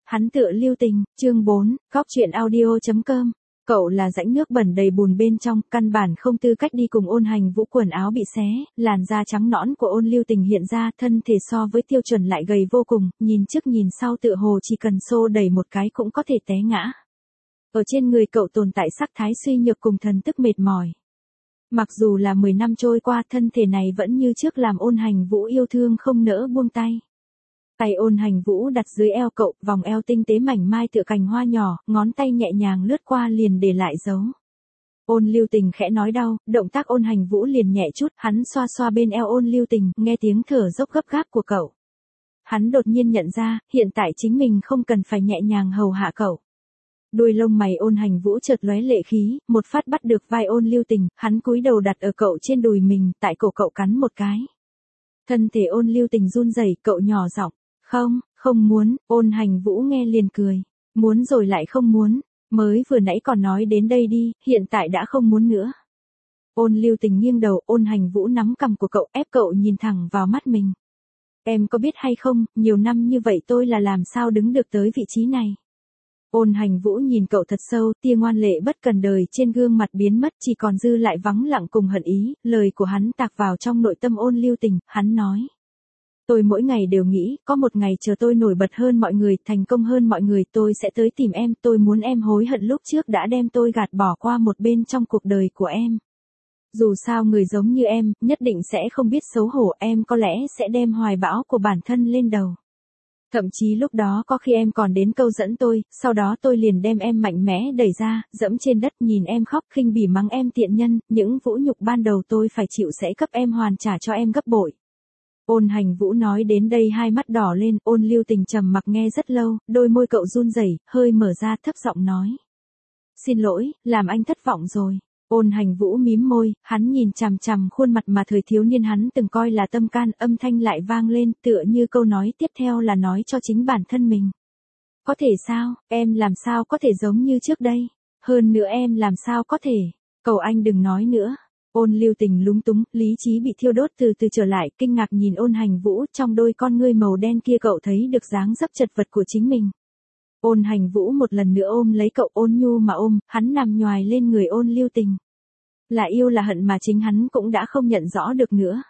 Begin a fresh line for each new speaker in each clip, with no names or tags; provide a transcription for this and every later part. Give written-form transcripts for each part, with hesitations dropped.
Hắn tựa lưu tình, chương 4, góc chuyện audio.com. Cậu là rãnh nước bẩn đầy bùn bên trong, căn bản không tư cách đi cùng Ôn Hành Vũ, quần áo bị xé, làn da trắng nõn của Ôn Lưu Tình hiện ra, thân thể so với tiêu chuẩn lại gầy vô cùng, nhìn trước nhìn sau tựa hồ chỉ cần xô đẩy một cái cũng có thể té ngã. Ở trên người cậu tồn tại sắc thái suy nhược cùng thần tức mệt mỏi. Mặc dù là 10 năm trôi qua, thân thể này vẫn như trước làm Ôn Hành Vũ yêu thương không nỡ buông tay. Tay Ôn Hành Vũ đặt dưới eo cậu, vòng eo tinh tế mảnh mai tựa cành hoa nhỏ, ngón tay nhẹ nhàng lướt qua liền để lại dấu. Ôn Lưu Tình khẽ nói đau, động tác Ôn Hành Vũ liền nhẹ chút, hắn xoa xoa bên eo Ôn Lưu Tình, nghe tiếng thở dốc gấp gáp của cậu. Hắn đột nhiên nhận ra, hiện tại chính mình không cần phải nhẹ nhàng hầu hạ cậu. Đuôi lông mày Ôn Hành Vũ chợt lóe lệ khí, một phát bắt được vai Ôn Lưu Tình, hắn cúi đầu đặt ở cậu trên đùi mình, tại cổ cậu cắn một cái. Thân thể Ôn Lưu Tình run rẩy, cậu nhỏ giọng, không muốn. Ôn Hành Vũ nghe liền cười. Muốn rồi lại không muốn. Mới vừa nãy còn nói đến đây đi, hiện tại đã không muốn nữa. Ôn Lưu Tình nghiêng đầu, Ôn Hành Vũ nắm cằm của cậu, ép cậu nhìn thẳng vào mắt mình. Em có biết hay không, nhiều năm như vậy tôi là làm sao đứng được tới vị trí này. Ôn Hành Vũ nhìn cậu thật sâu, tia ngoan lệ bất cần đời trên gương mặt biến mất, chỉ còn dư lại vắng lặng cùng hận ý, lời của hắn tạc vào trong nội tâm Ôn Lưu Tình, hắn nói. Tôi mỗi ngày đều nghĩ, có một ngày chờ tôi nổi bật hơn mọi người, thành công hơn mọi người, tôi sẽ tới tìm em, tôi muốn em hối hận lúc trước đã đem tôi gạt bỏ qua một bên trong cuộc đời của em. Dù sao người giống như em, nhất định sẽ không biết xấu hổ, em có lẽ sẽ đem hoài bão của bản thân lên đầu. Thậm chí lúc đó có khi em còn đến câu dẫn tôi, sau đó tôi liền đem em mạnh mẽ đẩy ra, dẫm trên đất nhìn em khóc khinh bỉ mắng em tiện nhân, những vũ nhục ban đầu tôi phải chịu sẽ cấp em hoàn trả cho em gấp bội. Ôn Hành Vũ nói đến đây hai mắt đỏ lên, Ôn Lưu Tình trầm mặc nghe rất lâu, đôi môi cậu run rẩy, hơi mở ra thấp giọng nói. Xin lỗi, làm anh thất vọng rồi. Ôn Hành Vũ mím môi, hắn nhìn chằm chằm khuôn mặt mà thời thiếu niên hắn từng coi là tâm can, âm thanh lại vang lên, tựa như câu nói tiếp theo là nói cho chính bản thân mình. Có thể sao, em làm sao có thể giống như trước đây, hơn nữa em làm sao có thể, cầu anh đừng nói nữa. Ôn Lưu Tình lúng túng, lý trí bị thiêu đốt từ từ trở lại, kinh ngạc nhìn Ôn Hành Vũ, trong đôi con ngươi màu đen kia cậu thấy được dáng dấp chật vật của chính mình. Ôn Hành Vũ một lần nữa ôm lấy cậu, ôn nhu mà ôm, hắn nằm nhoài lên người Ôn Lưu Tình. Là yêu là hận mà chính hắn cũng đã không nhận rõ được nữa.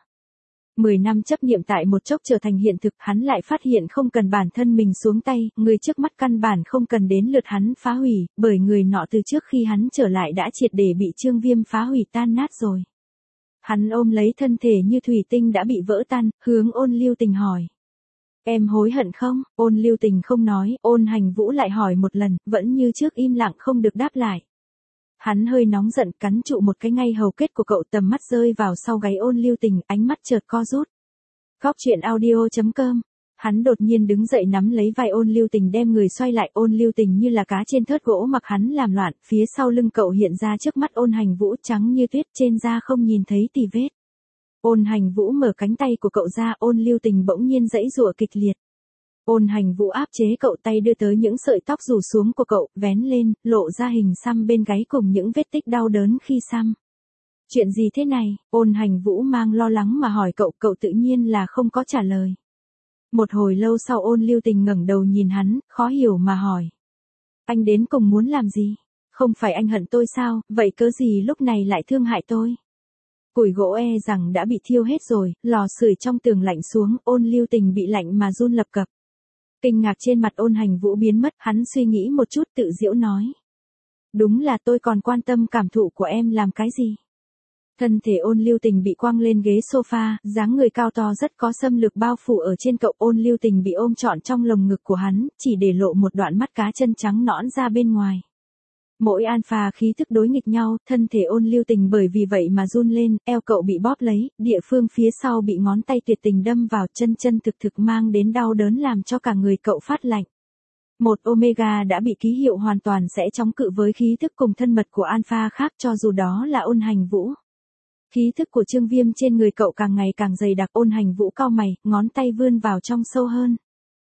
10 năm chấp niệm tại một chốc trở thành hiện thực, hắn lại phát hiện không cần bản thân mình xuống tay, người trước mắt căn bản không cần đến lượt hắn phá hủy, bởi người nọ từ trước khi hắn trở lại đã triệt để bị Trương Viêm phá hủy tan nát rồi. Hắn ôm lấy thân thể như thủy tinh đã bị vỡ tan, hướng Ôn Lưu Tình hỏi. Em hối hận không? Ôn Lưu Tình không nói, Ôn Hành Vũ lại hỏi một lần, vẫn như trước im lặng không được đáp lại. Hắn hơi nóng giận, cắn trụ một cái ngay hầu kết của cậu, tầm mắt rơi vào sau gáy Ôn Lưu Tình, ánh mắt chợt co rút. Góc chuyện audio.com. Hắn đột nhiên đứng dậy nắm lấy vai Ôn Lưu Tình đem người xoay lại, Ôn Lưu Tình như là cá trên thớt gỗ mặc hắn làm loạn, phía sau lưng cậu hiện ra trước mắt Ôn Hành Vũ trắng như tuyết, trên da không nhìn thấy tì vết. Ôn Hành Vũ mở cánh tay của cậu ra, Ôn Lưu Tình bỗng nhiên giãy giụa kịch liệt. Ôn Hành Vũ áp chế cậu, tay đưa tới những sợi tóc rủ xuống của cậu, vén lên, lộ ra hình xăm bên gáy cùng những vết tích đau đớn khi xăm. Chuyện gì thế này? Ôn Hành Vũ mang lo lắng mà hỏi cậu, cậu tự nhiên là không có trả lời. Một hồi lâu sau Ôn Lưu Tình ngẩng đầu nhìn hắn, khó hiểu mà hỏi. Anh đến cùng muốn làm gì? Không phải anh hận tôi sao, vậy cớ gì lúc này lại thương hại tôi? Củi gỗ rằng đã bị thiêu hết rồi, lò sưởi trong tường lạnh xuống, Ôn Lưu Tình bị lạnh mà run lập cập. Kinh ngạc trên mặt Ôn Hành Vũ biến mất, hắn suy nghĩ một chút tự giễu nói. Đúng là tôi còn quan tâm cảm thụ của em làm cái gì? Thân thể Ôn Lưu Tình bị quăng lên ghế sofa, dáng người cao to rất có xâm lược bao phủ ở trên cậu, Ôn Lưu Tình bị ôm trọn trong lồng ngực của hắn, chỉ để lộ một đoạn mắt cá chân trắng nõn ra bên ngoài. Mỗi alpha khí thức đối nghịch nhau, thân thể Ôn Lưu Tình bởi vì vậy mà run lên, eo cậu bị bóp lấy, địa phương phía sau bị ngón tay tuyệt tình đâm vào, chân thực mang đến đau đớn làm cho cả người cậu phát lạnh. Một Omega đã bị ký hiệu hoàn toàn sẽ chống cự với khí thức cùng thân mật của alpha khác, cho dù đó là Ôn Hành Vũ. Khí thức của Trương Viêm trên người cậu càng ngày càng dày đặc, Ôn Hành Vũ cau mày, ngón tay vươn vào trong sâu hơn.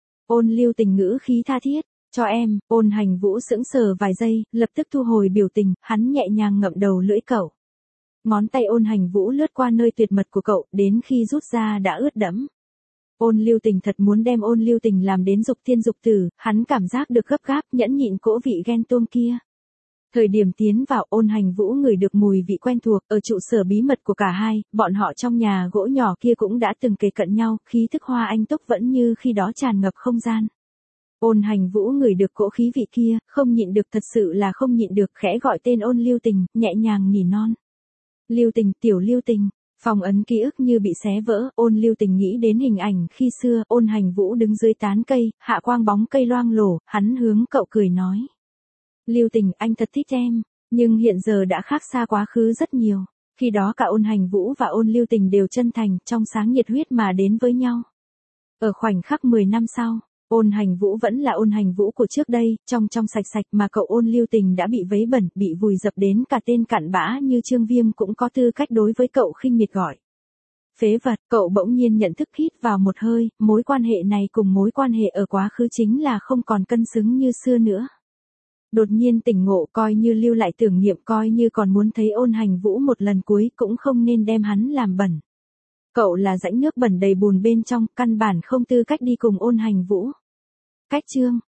Ôn Lưu Tình ngữ khí tha thiết. Cho em. Ôn Hành Vũ sững sờ vài giây, lập tức thu hồi biểu tình, hắn nhẹ nhàng ngậm đầu lưỡi cậu. Ngón tay Ôn Hành Vũ lướt qua nơi tuyệt mật của cậu, đến khi rút ra đã ướt đẫm. Ôn Lưu Tình thật muốn đem Ôn Lưu Tình làm đến dục tiên dục tử, hắn cảm giác được gấp gáp, nhẫn nhịn cỗ vị ghen tuông kia. Thời điểm tiến vào, Ôn Hành Vũ ngửi được mùi vị quen thuộc, ở trụ sở bí mật của cả hai, bọn họ trong nhà gỗ nhỏ kia cũng đã từng kề cận nhau, khí thức hoa anh túc vẫn như khi đó tràn ngập không gian. Ôn Hành Vũ ngửi được cỗ khí vị kia, không nhịn được, thật sự là không nhịn được, khẽ gọi tên Ôn Lưu Tình, nhẹ nhàng nỉ non. Lưu Tình, tiểu Lưu Tình. Phong ấn ký ức như bị xé vỡ, Ôn Lưu Tình nghĩ đến hình ảnh khi xưa, Ôn Hành Vũ đứng dưới tán cây, hạ quang bóng cây loang lổ, hắn hướng cậu cười nói. Lưu Tình, anh thật thích em, nhưng hiện giờ đã khác xa quá khứ rất nhiều. Khi đó cả Ôn Hành Vũ và Ôn Lưu Tình đều chân thành, trong sáng nhiệt huyết mà đến với nhau. Ở khoảnh khắc 10 năm sau, Ôn Hành Vũ vẫn là Ôn Hành Vũ của trước đây, trong sạch sạch, mà cậu Ôn Lưu Tình đã bị vấy bẩn, bị vùi dập đến cả tên cặn bã như Trương Viêm cũng có tư cách đối với cậu khinh miệt gọi. Phế vật, cậu bỗng nhiên nhận thức, hít vào một hơi, mối quan hệ này cùng mối quan hệ ở quá khứ chính là không còn cân xứng như xưa nữa. Đột nhiên tỉnh ngộ, coi như lưu lại tưởng niệm, coi như còn muốn thấy Ôn Hành Vũ một lần cuối, cũng không nên đem hắn làm bẩn. Cậu là rãnh nước bẩn đầy bùn bên trong, căn bản không tư cách đi cùng Ôn Hành Vũ. Cách chương